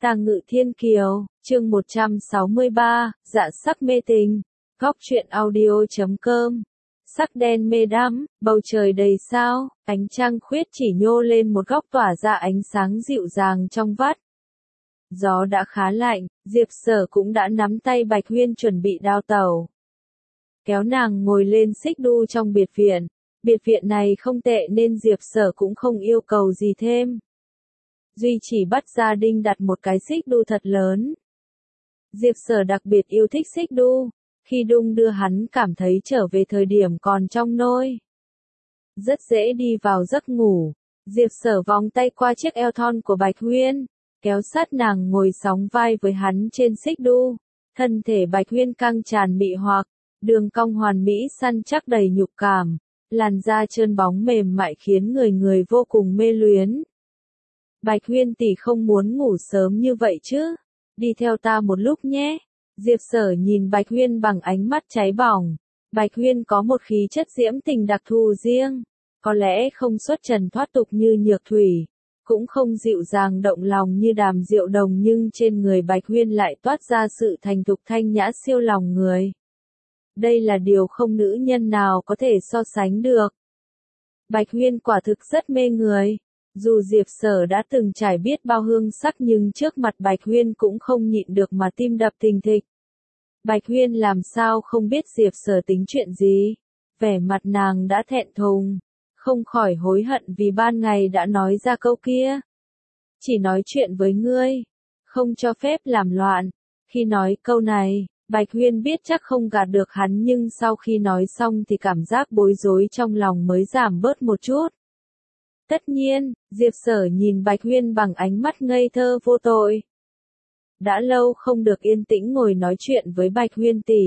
Tàng Ngự Thiên Kiều, chương 163, Dạ sắc mê tình. Góc truyện audio.com. Sắc đen mê đắm, bầu trời đầy sao, ánh trăng khuyết chỉ nhô lên một góc tỏa ra ánh sáng dịu dàng trong vắt. Gió đã khá lạnh, Diệp Sở cũng đã nắm tay Bạch Huyên chuẩn bị đao tàu. Kéo nàng ngồi lên xích đu trong biệt viện. Biệt viện này không tệ nên Diệp Sở cũng không yêu cầu gì thêm. Duy chỉ bắt gia đình đặt một cái xích đu thật lớn. Diệp Sở đặc biệt yêu thích xích đu, khi đung đưa hắn cảm thấy trở về thời điểm còn trong nôi. Rất dễ đi vào giấc ngủ. Diệp Sở vòng tay qua chiếc eo thon của Bạch Huyên, kéo sát nàng ngồi sóng vai với hắn trên xích đu. Thân thể Bạch Huyên căng tràn mị hoặc, đường cong hoàn mỹ săn chắc đầy nhục cảm, làn da trơn bóng mềm mại khiến người vô cùng mê luyến. Bạch Huyên tỷ không muốn ngủ sớm như vậy chứ, đi theo ta một lúc nhé. Diệp Sở nhìn Bạch Huyên bằng ánh mắt cháy bỏng. Bạch Huyên có một khí chất diễm tình đặc thù riêng, có lẽ không xuất trần thoát tục như Nhược Thủy, cũng không dịu dàng động lòng như Đàm Diệu Đồng, nhưng trên người Bạch Huyên lại toát ra sự thành thục thanh nhã siêu lòng người. Đây là điều không nữ nhân nào có thể so sánh được. Bạch Huyên quả thực rất mê người. Dù Diệp Sở đã từng trải biết bao hương sắc nhưng trước mặt Bạch Huyên cũng không nhịn được mà tim đập thình thịch. Bạch Huyên làm sao không biết Diệp Sở tính chuyện gì. Vẻ mặt nàng đã thẹn thùng, không khỏi hối hận vì ban ngày đã nói ra câu kia. Chỉ nói chuyện với ngươi, không cho phép làm loạn. Khi nói câu này, Bạch Huyên biết chắc không gạt được hắn, nhưng sau khi nói xong thì cảm giác bối rối trong lòng mới giảm bớt một chút. Tất nhiên, Diệp Sở nhìn Bạch Huyên bằng ánh mắt ngây thơ vô tội. Đã lâu không được yên tĩnh ngồi nói chuyện với Bạch Huyên tỷ.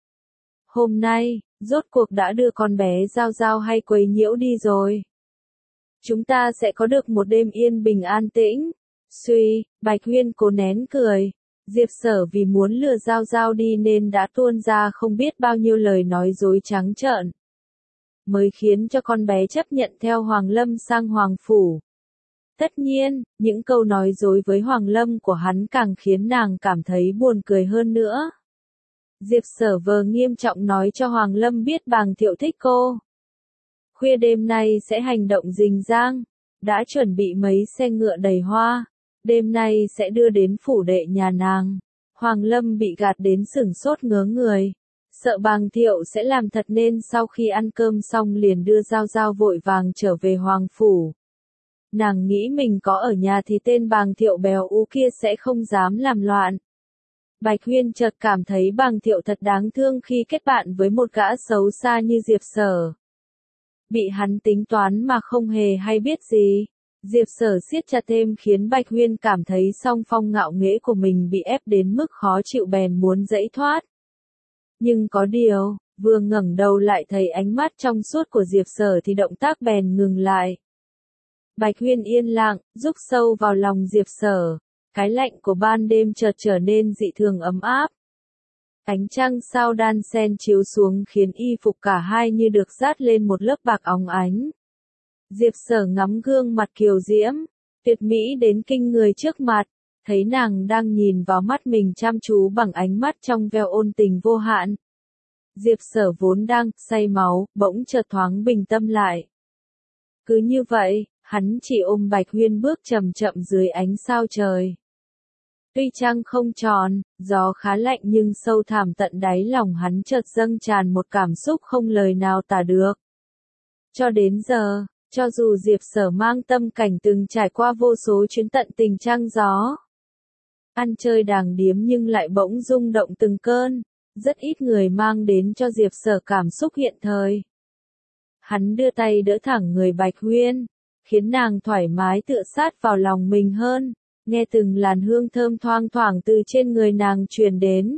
Hôm nay, rốt cuộc đã đưa con bé Giao Giao hay quấy nhiễu đi rồi. Chúng ta sẽ có được một đêm yên bình an tĩnh. Suy, Bạch Huyên cố nén cười. Diệp Sở vì muốn lừa Giao Giao đi nên đã tuôn ra không biết bao nhiêu lời nói dối trắng trợn, mới khiến cho con bé chấp nhận theo Hoàng Lâm sang Hoàng Phủ. Tất nhiên, những câu nói dối với Hoàng Lâm của hắn càng khiến nàng cảm thấy buồn cười hơn nữa. Diệp Sở vờ nghiêm trọng nói cho Hoàng Lâm biết Bàng Thiệu thích cô. Khuya đêm nay sẽ hành động rình rang, đã chuẩn bị mấy xe ngựa đầy hoa, đêm nay sẽ đưa đến phủ đệ nhà nàng. Hoàng Lâm bị gạt đến sửng sốt ngớ người. Sợ Bàng Thiệu sẽ làm thật nên sau khi ăn cơm xong liền đưa Giao Giao vội vàng trở về Hoàng Phủ. Nàng nghĩ mình có ở nhà thì tên Bàng Thiệu béo ú kia sẽ không dám làm loạn. Bạch Huyên chợt cảm thấy Bàng Thiệu thật đáng thương khi kết bạn với một gã xấu xa như Diệp Sở. Bị hắn tính toán mà không hề hay biết gì. Diệp Sở siết chặt thêm khiến Bạch Huyên cảm thấy song phong ngạo nghễ của mình bị ép đến mức khó chịu, bèn muốn giãy thoát. Nhưng có điều, vừa ngẩng đầu lại thấy ánh mắt trong suốt của Diệp Sở thì động tác bèn ngừng lại. Bạch Huyên yên lặng, rúc sâu vào lòng Diệp Sở. Cái lạnh của ban đêm chợt trở nên dị thường ấm áp. Ánh trăng sao đan xen chiếu xuống khiến y phục cả hai như được dát lên một lớp bạc óng ánh. Diệp Sở ngắm gương mặt kiều diễm, tuyệt mỹ đến kinh người trước mặt, thấy nàng đang nhìn vào mắt mình chăm chú bằng ánh mắt trong veo ôn tình vô hạn. Diệp Sở vốn đang say máu, bỗng chợt thoáng bình tâm lại. Cứ như vậy, hắn chỉ ôm Bạch Huyên bước chậm chậm dưới ánh sao trời. Tuy trăng không tròn, gió khá lạnh nhưng sâu thẳm tận đáy lòng hắn chợt dâng tràn một cảm xúc không lời nào tả được. Cho đến giờ, cho dù Diệp Sở mang tâm cảnh từng trải qua vô số chuyến tận tình trăng gió, ăn chơi đàng điếm nhưng lại bỗng rung động từng cơn, rất ít người mang đến cho Diệp Sở cảm xúc hiện thời. Hắn đưa tay đỡ thẳng người Bạch Huyên, khiến nàng thoải mái tựa sát vào lòng mình hơn, nghe từng làn hương thơm thoang thoảng từ trên người nàng truyền đến.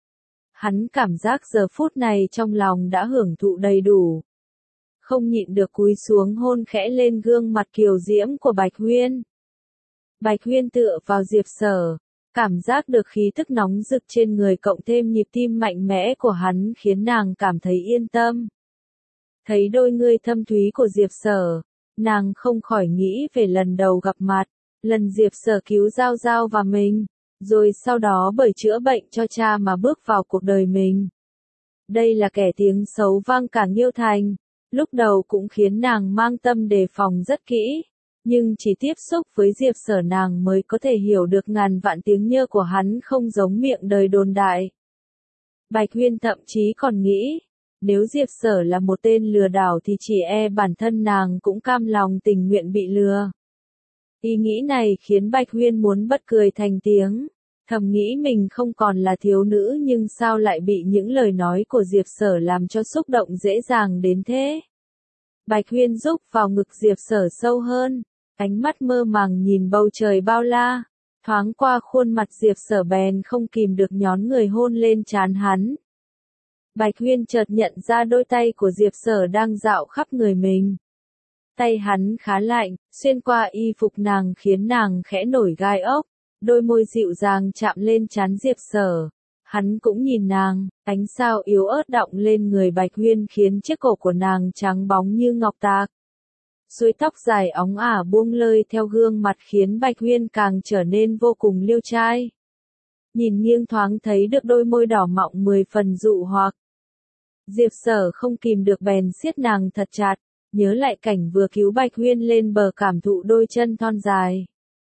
Hắn cảm giác giờ phút này trong lòng đã hưởng thụ đầy đủ. Không nhịn được cúi xuống hôn khẽ lên gương mặt kiều diễm của Bạch Huyên. Bạch Huyên tựa vào Diệp Sở, cảm giác được khí tức nóng rực trên người cộng thêm nhịp tim mạnh mẽ của hắn khiến nàng cảm thấy yên tâm. Thấy đôi ngươi thâm thúy của Diệp Sở, nàng không khỏi nghĩ về lần đầu gặp mặt, lần Diệp Sở cứu Giao Giao và mình, rồi sau đó bởi chữa bệnh cho cha mà bước vào cuộc đời mình. Đây là kẻ tiếng xấu vang cả Nghiêu Thành, lúc đầu cũng khiến nàng mang tâm đề phòng rất kỹ, nhưng chỉ tiếp xúc với Diệp Sở nàng mới có thể hiểu được ngàn vạn tiếng nhơ của hắn không giống miệng đời đồn đại. Bạch Huyên thậm chí còn nghĩ, nếu Diệp Sở là một tên lừa đảo thì chỉ e bản thân nàng cũng cam lòng tình nguyện bị lừa. Ý nghĩ này khiến Bạch Huyên muốn bật cười thành tiếng, thầm nghĩ mình không còn là thiếu nữ nhưng sao lại bị những lời nói của Diệp Sở làm cho xúc động dễ dàng đến thế. Bạch Huyên rúc vào ngực Diệp Sở sâu hơn, ánh mắt mơ màng nhìn bầu trời bao la, thoáng qua khuôn mặt Diệp Sở bèn không kìm được nhón người hôn lên trán hắn. Bạch Huyên chợt nhận ra đôi tay của Diệp Sở đang dạo khắp người mình. Tay hắn khá lạnh, xuyên qua y phục nàng khiến nàng khẽ nổi gai ốc, đôi môi dịu dàng chạm lên trán Diệp Sở. Hắn cũng nhìn nàng, ánh sao yếu ớt đọng lên người Bạch Huyên khiến chiếc cổ của nàng trắng bóng như ngọc tạc. Suối tóc dài óng ả buông lơi theo gương mặt khiến Bạch Huyên càng trở nên vô cùng liêu trai. Nhìn nghiêng thoáng thấy được đôi môi đỏ mọng 10 phần dụ hoặc. Diệp Sở không kìm được bèn siết nàng thật chặt, nhớ lại cảnh vừa cứu Bạch Huyên lên bờ cảm thụ đôi chân thon dài.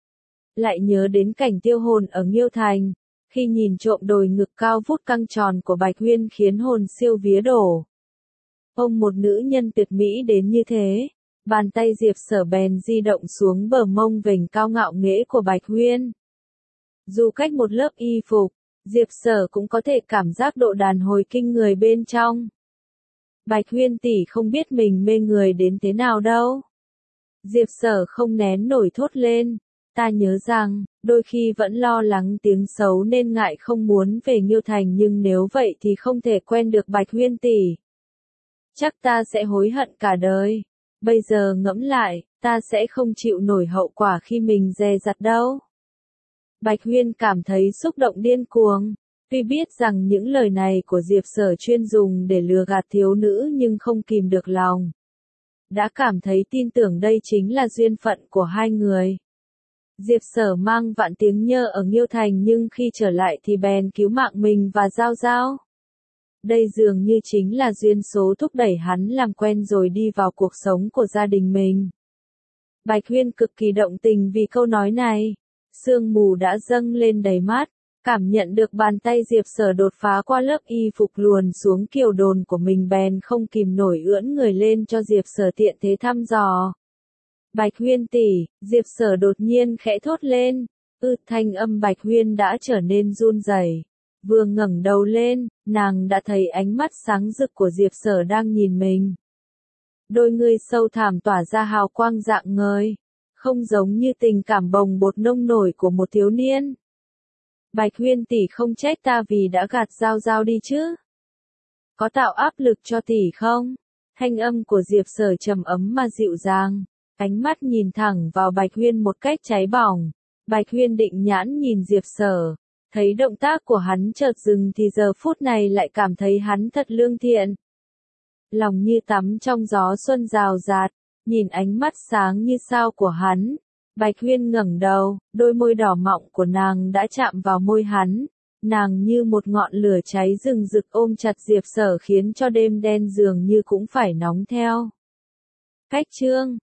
Lại nhớ đến cảnh tiêu hồn ở Nghiêu Thành, khi nhìn trộm đồi ngực cao vút căng tròn của Bạch Huyên khiến hồn siêu vía đổ. Ông một nữ nhân tuyệt mỹ đến như thế, bàn tay Diệp Sở bèn di động xuống bờ mông vểnh cao ngạo nghễ của Bạch Huyên. Dù cách một lớp y phục, Diệp Sở cũng có thể cảm giác độ đàn hồi kinh người bên trong. Bạch Huyên tỷ không biết mình mê người đến thế nào đâu. Diệp Sở không nén nổi thốt lên, ta nhớ rằng, đôi khi vẫn lo lắng tiếng xấu nên ngại không muốn về Nghiêu Thành nhưng nếu vậy thì không thể quen được Bạch Huyên tỷ. Chắc ta sẽ hối hận cả đời. Bây giờ ngẫm lại, ta sẽ không chịu nổi hậu quả khi mình dè dặt đâu. Bạch Huyên cảm thấy xúc động điên cuồng. Tuy biết rằng những lời này của Diệp Sở chuyên dùng để lừa gạt thiếu nữ nhưng không kìm được lòng. Đã cảm thấy tin tưởng đây chính là duyên phận của hai người. Diệp Sở mang vạn tiếng nhơ ở Nghiêu Thành nhưng khi trở lại thì bèn cứu mạng mình và Giao Giao. Đây dường như chính là duyên số thúc đẩy hắn làm quen rồi đi vào cuộc sống của gia đình mình. Bạch Huyên cực kỳ động tình vì câu nói này. Sương mù đã dâng lên đầy mắt, cảm nhận được bàn tay Diệp Sở đột phá qua lớp y phục luồn xuống kiều đồn của mình bèn không kìm nổi ưỡn người lên cho Diệp Sở tiện thế thăm dò. Bạch Huyên tỷ, Diệp Sở đột nhiên khẽ thốt lên, thanh âm Bạch Huyên đã trở nên run rẩy. Vừa ngẩng đầu lên, nàng đã thấy ánh mắt sáng rực của Diệp Sở đang nhìn mình. Đôi ngươi sâu thẳm tỏa ra hào quang rạng ngời, không giống như tình cảm bồng bột nông nổi của một thiếu niên. Bạch Huyên tỷ không trách ta vì đã gạt Giao Giao đi chứ? Có tạo áp lực cho tỷ không? Thanh âm của Diệp Sở trầm ấm mà dịu dàng, ánh mắt nhìn thẳng vào Bạch Huyên một cách cháy bỏng. Bạch Huyên định nhãn nhìn Diệp Sở, thấy động tác của hắn chợt dừng thì giờ phút này lại cảm thấy hắn thật lương thiện. Lòng như tắm trong gió xuân rào rạt, nhìn ánh mắt sáng như sao của hắn. Bạch Huyên ngẩng đầu, đôi môi đỏ mọng của nàng đã chạm vào môi hắn. Nàng như một ngọn lửa cháy rừng rực ôm chặt Diệp Sở khiến cho đêm đen dường như cũng phải nóng theo. Cách chương